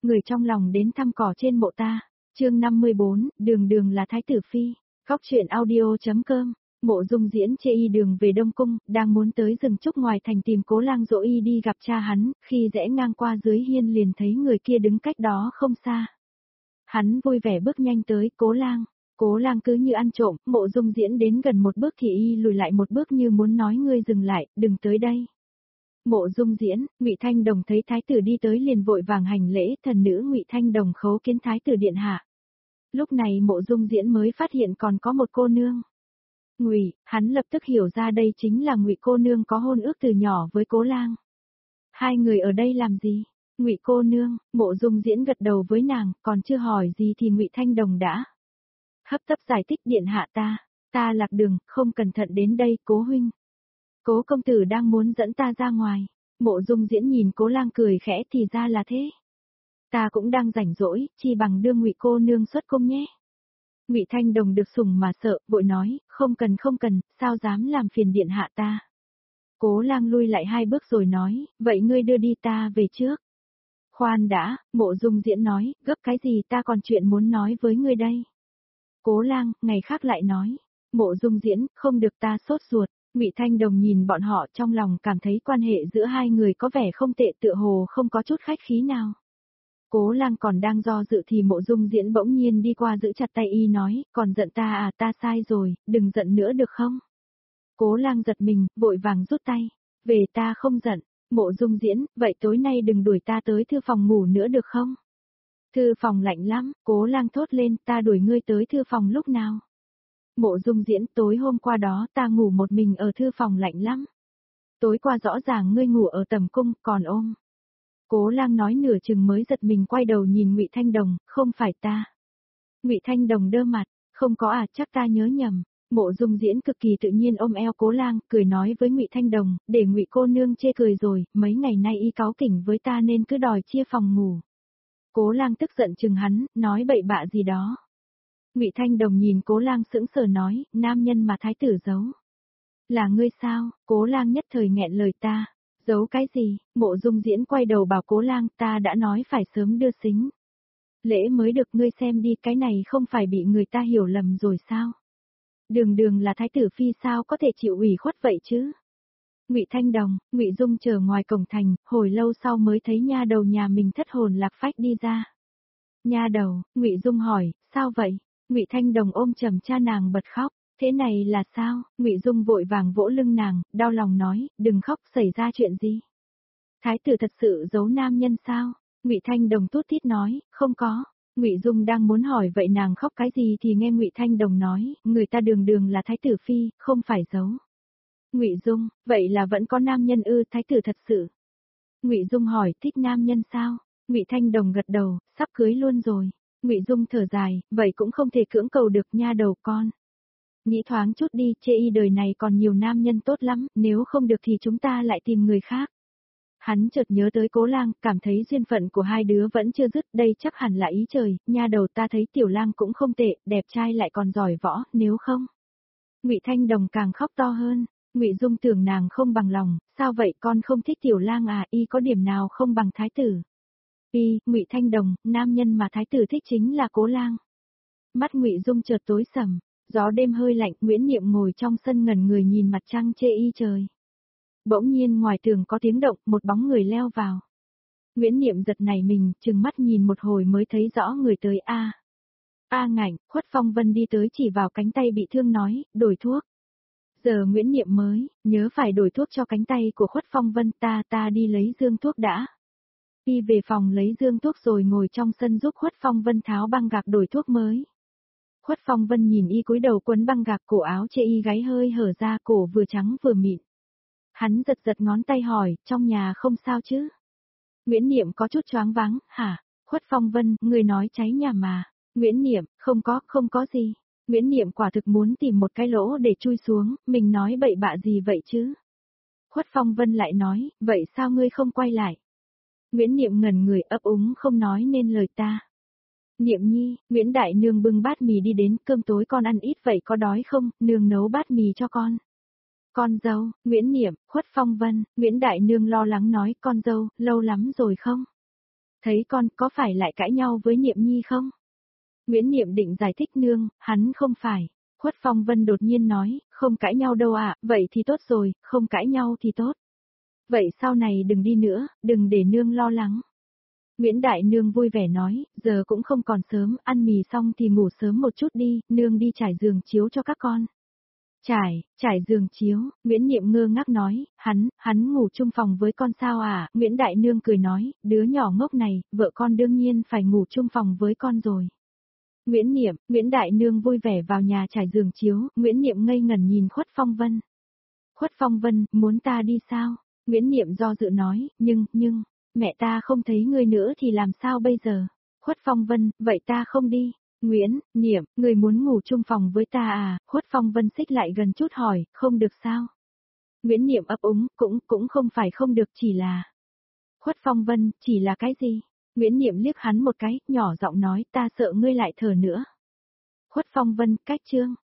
người trong lòng đến thăm cỏ trên mộ ta. Chương 54, đường đường là thái tử phi. Góc truyện audio.com. Mộ Dung Diễn chê y đường về Đông Cung, đang muốn tới rừng trúc ngoài thành tìm Cố Lang dỗ y đi gặp cha hắn, khi rẽ ngang qua dưới hiên liền thấy người kia đứng cách đó không xa. Hắn vui vẻ bước nhanh tới, Cố Lang cứ như ăn trộm, Mộ Dung Diễn đến gần một bước thì y lùi lại một bước như muốn nói ngươi dừng lại, đừng tới đây. Mộ Dung Diễn, Ngụy Thanh Đồng thấy thái tử đi tới liền vội vàng hành lễ, thần nữ Ngụy Thanh Đồng khấu kiến thái tử điện hạ. Lúc này Mộ Dung Diễn mới phát hiện còn có một cô nương. Ngụy, hắn lập tức hiểu ra đây chính là Ngụy cô nương có hôn ước từ nhỏ với Cố Lang. Hai người ở đây làm gì? Ngụy cô nương, Mộ Dung Diễn gật đầu với nàng, còn chưa hỏi gì thì Ngụy Thanh Đồng đã hấp tấp giải thích điện hạ ta lạc đường, không cẩn thận đến đây, Cố huynh. Cố công tử đang muốn dẫn ta ra ngoài. Mộ Dung Diễn nhìn Cố Lang cười khẽ, thì ra là thế. Ta cũng đang rảnh rỗi, chi bằng đưa Ngụy cô nương xuất cung nhé. Ngụy Thanh Đồng được sủng mà sợ, vội nói, không cần, sao dám làm phiền điện hạ ta. Cố Lang lui lại hai bước rồi nói, vậy ngươi đưa đi ta về trước. Khoan đã, Mộ Dung Diễn nói, gấp cái gì, ta còn chuyện muốn nói với ngươi đây. Cố Lang, ngày khác lại nói. Mộ Dung Diễn, không được, ta sốt ruột. Ngụy Thanh Đồng nhìn bọn họ trong lòng cảm thấy quan hệ giữa hai người có vẻ không tệ, tựa hồ không có chút khách khí nào. Cố Lang còn đang do dự thì Mộ Dung Diễn bỗng nhiên đi qua giữ chặt tay y nói, còn giận ta à, ta sai rồi, đừng giận nữa được không? Cố Lang giật mình, vội vàng rút tay, về ta không giận. Mộ Dung Diễn, vậy tối nay đừng đuổi ta tới thư phòng ngủ nữa được không? Thư phòng lạnh lắm, Cố Lang thốt lên, ta đuổi ngươi tới thư phòng lúc nào? Mộ Dung Diễn, tối hôm qua đó ta ngủ một mình ở thư phòng lạnh lắm. Tối qua rõ ràng ngươi ngủ ở tầm cung, còn ôm. Cố Lang nói nửa chừng mới giật mình quay đầu nhìn Ngụy Thanh Đồng, không phải ta. Ngụy Thanh Đồng đơ mặt, không có à, chắc ta nhớ nhầm. Mộ Dung Diễn cực kỳ tự nhiên ôm eo Cố Lang, cười nói với Ngụy Thanh Đồng, để Ngụy cô nương chê cười rồi, mấy ngày nay y cáu kỉnh với ta nên cứ đòi chia phòng ngủ. Cố Lang tức giận chừng hắn, nói bậy bạ gì đó. Ngụy Thanh Đồng nhìn Cố Lang sững sờ nói, nam nhân mà thái tử giấu. Là ngươi sao? Cố Lang nhất thời nghẹn lời, ta. Giấu cái gì? Mộ Dung Diễn quay đầu bảo Cố Lang, ta đã nói phải sớm đưa xính lễ mới được, ngươi xem đi, cái này không phải bị người ta hiểu lầm rồi sao? Đường đường là thái tử phi sao có thể chịu ủy khuất vậy chứ? Ngụy Thanh Đồng, Ngụy Dung chờ ngoài cổng thành, hồi lâu sau mới thấy nha đầu nhà mình thất hồn lạc phách đi ra. Nha đầu, Ngụy Dung hỏi, sao vậy? Ngụy Thanh Đồng ôm chầm cha nàng bật khóc, thế này là sao? Ngụy Dung vội vàng vỗ lưng nàng, đau lòng nói, đừng khóc, xảy ra chuyện gì? Thái tử thật sự giấu nam nhân sao? Ngụy Thanh Đồng tút thít nói, không có. Ngụy Dung đang muốn hỏi vậy nàng khóc cái gì thì nghe Ngụy Thanh Đồng nói, người ta đường đường là thái tử phi, không phải giấu. Ngụy Dung, vậy là vẫn có nam nhân ư? Thái tử thật sự. Ngụy Dung hỏi, thích nam nhân sao? Ngụy Thanh Đồng gật đầu, sắp cưới luôn rồi. Ngụy Dung thở dài, vậy cũng không thể cưỡng cầu được nha đầu con. Nghĩ thoáng chút đi, chê y đời này còn nhiều nam nhân tốt lắm, nếu không được thì chúng ta lại tìm người khác. Hắn chợt nhớ tới Cố Lang, cảm thấy duyên phận của hai đứa vẫn chưa dứt, đây chắc hẳn là ý trời, nha đầu ta thấy Tiểu Lang cũng không tệ, đẹp trai lại còn giỏi võ, nếu không. Ngụy Thanh Đồng càng khóc to hơn, Ngụy Dung tưởng nàng không bằng lòng, sao vậy, con không thích Tiểu Lang à, y có điểm nào không bằng thái tử? Ngụy Thanh Đồng, nam nhân mà thái tử thích chính là Cố Lang. Mắt Ngụy Dung chợt tối sầm, gió đêm hơi lạnh, Nguyễn Niệm ngồi trong sân ngẩn người nhìn mặt trăng chê y trời. Bỗng nhiên ngoài tường có tiếng động, một bóng người leo vào. Nguyễn Niệm giật nảy mình, trừng mắt nhìn một hồi mới thấy rõ người tới. Ngạnh, Khuất Phong Vân đi tới chỉ vào cánh tay bị thương nói, đổi thuốc. Giờ Nguyễn Niệm mới nhớ phải đổi thuốc cho cánh tay của Khuất Phong Vân, ta đi lấy dương thuốc đã. Y về phòng lấy dương thuốc rồi ngồi trong sân giúp Khuất Phong Vân tháo băng gạc đổi thuốc mới. Khuất Phong Vân nhìn y cúi đầu quấn băng gạc, cổ áo chê y gáy hơi hở ra, cổ vừa trắng vừa mịn. Hắn giật ngón tay hỏi, trong nhà không sao chứ? Nguyễn Niệm có chút choáng váng, hả? Khuất Phong Vân, người nói cháy nhà mà. Nguyễn Niệm, không có gì. Nguyễn Niệm quả thực muốn tìm một cái lỗ để chui xuống, mình nói bậy bạ gì vậy chứ? Khuất Phong Vân lại nói, vậy sao ngươi không quay lại? Nguyễn Niệm ngẩn người ấp úng không nói nên lời ta. Niệm nhi, Nguyễn Đại Nương bưng bát mì đi đến, cơm tối con ăn ít vậy có đói không, nương nấu bát mì cho con. Con dâu, Nguyễn Niệm, Khuất Phong Vân, Nguyễn Đại Nương lo lắng nói, con dâu, lâu lắm rồi không? Thấy con có phải lại cãi nhau với Niệm Nhi không? Nguyễn Niệm định giải thích nương, hắn không phải. Khuất Phong Vân đột nhiên nói, không cãi nhau đâu ạ, vậy thì tốt rồi, không cãi nhau thì tốt. Vậy sau này đừng đi nữa, đừng để nương lo lắng. Nguyễn Đại Nương vui vẻ nói, giờ cũng không còn sớm, ăn mì xong thì ngủ sớm một chút đi, nương đi trải giường chiếu cho các con. Trải giường chiếu, Nguyễn Niệm ngơ ngác nói, hắn ngủ chung phòng với con sao à, Nguyễn Đại Nương cười nói, đứa nhỏ ngốc này, vợ con đương nhiên phải ngủ chung phòng với con rồi. Nguyễn Đại Nương vui vẻ vào nhà trải giường chiếu, Nguyễn Niệm ngây ngẩn nhìn Khuất Phong Vân. Khuất Phong Vân, muốn ta đi sao? Nguyễn Niệm do dự nói, nhưng, mẹ ta không thấy ngươi nữa thì làm sao bây giờ? Khuất Phong Vân, vậy ta không đi. Nguyễn Niệm, người muốn ngủ chung phòng với ta à? Khuất Phong Vân xích lại gần chút hỏi, không được sao? Nguyễn Niệm ấp úng, cũng không phải không được, chỉ là. Khuất Phong Vân, chỉ là cái gì? Nguyễn Niệm liếc hắn một cái, nhỏ giọng nói, ta sợ ngươi lại thở nữa. Khuất Phong Vân, cách chương.